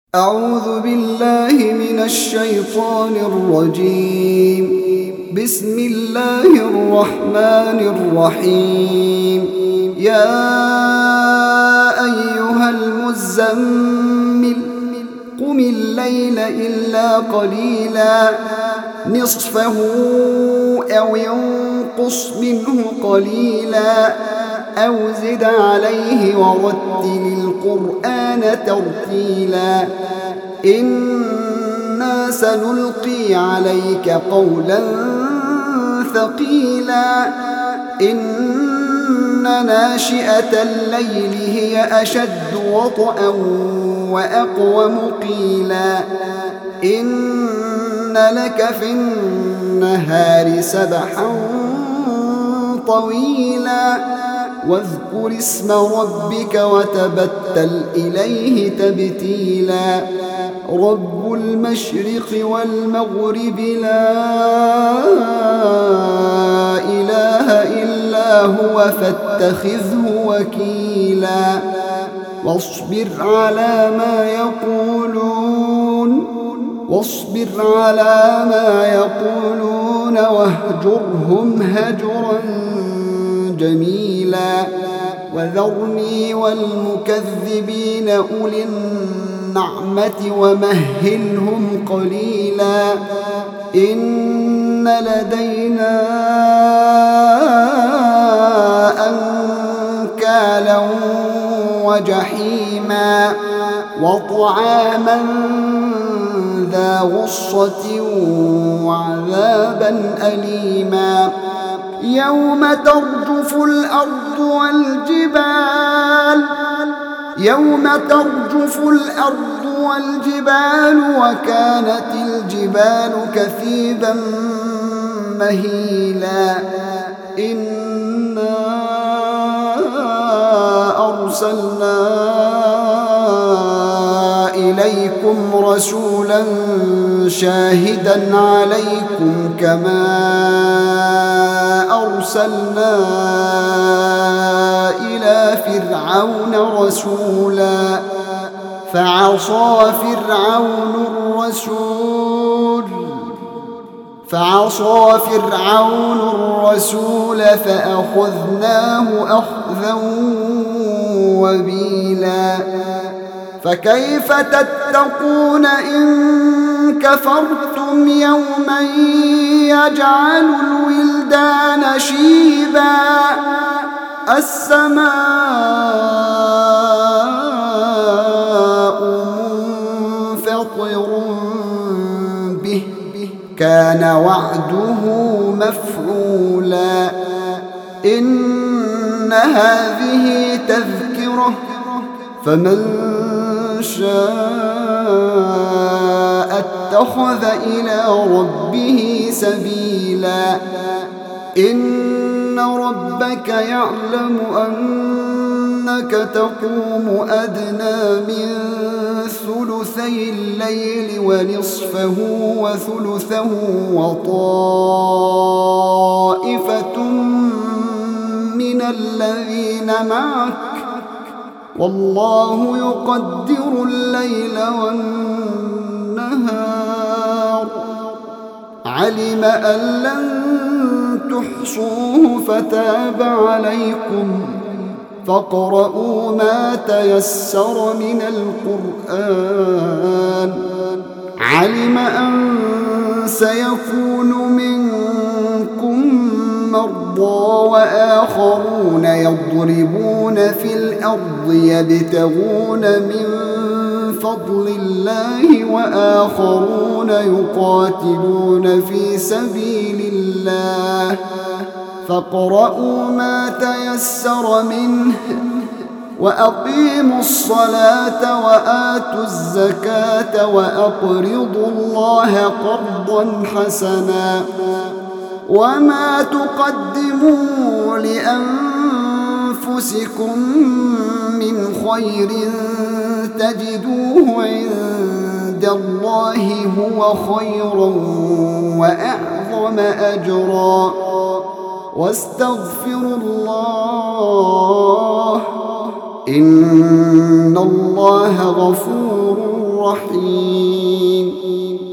أعوذ بالله من الشيطان الرجيم. بسم الله الرحمن الرحيم. يا أيها المزمل قم الليل إلا قليلا نصفه أو ينقص منه قليلا أو زد عليه ورتل القرآن ترتيلا إنا سنلقي عليك قولا ثقيلا إن ناشئة الليل هي أشد وطئا وأقوم قيلا إن لك في النهار سبحا طويلا واذكر اسم ربك وتبتل إليه تبتيلا رب المشرق والمغرب لا إله إلا هو فاتخذه وكيلا واصبر على ما يقولون واهجرهم هجرا جميلا وذرني والمكذبين أولي النعمة ومهلهم قليلا إن لدينا أنكالا وجحيما وطعاما ذا غصة وعذابا أليما يوم ترجف الأرض والجبال وكانت الجبال كثيبا مهيلا إنا أرسلنا إليكم رسولا شاهدا عليكم كما أرسلنا إلى فرعون رسولا فعصى فرعون الرسول فأخذناه أخذا وبيلا فكيف تتقون إن كفرتم يوما يجعل الولدان شيبا السماء منفطر به كان وعده مفعولا إن هذه تذكرة فمن شاء اتخذ إلى ربه سبيلا إن ربك يعلم أنك تقوم أدنى من ثلثي الليل ونصفه وثلثه وطائفة من الذين معك والله يقدر الليل والنهار علم أن لن تحصوه فتاب عليكم فاقرؤوا ما تيسر من القرآن علم أن سيكون منكم مرضى وآخرون يضربون في الأرض يبتغون من فضل الله وآخرون يقاتلون في سبيل الله فاقرؤوا ما تيسر منه وأقيموا الصلاة وآتوا الزكاة وأقرضوا الله قرضا حسنا وما تقدموا لأنفسكم من خير تجدوه عند الله هو خيرا وأعظم أجرا واستغفروا الله إن الله غفور رحيم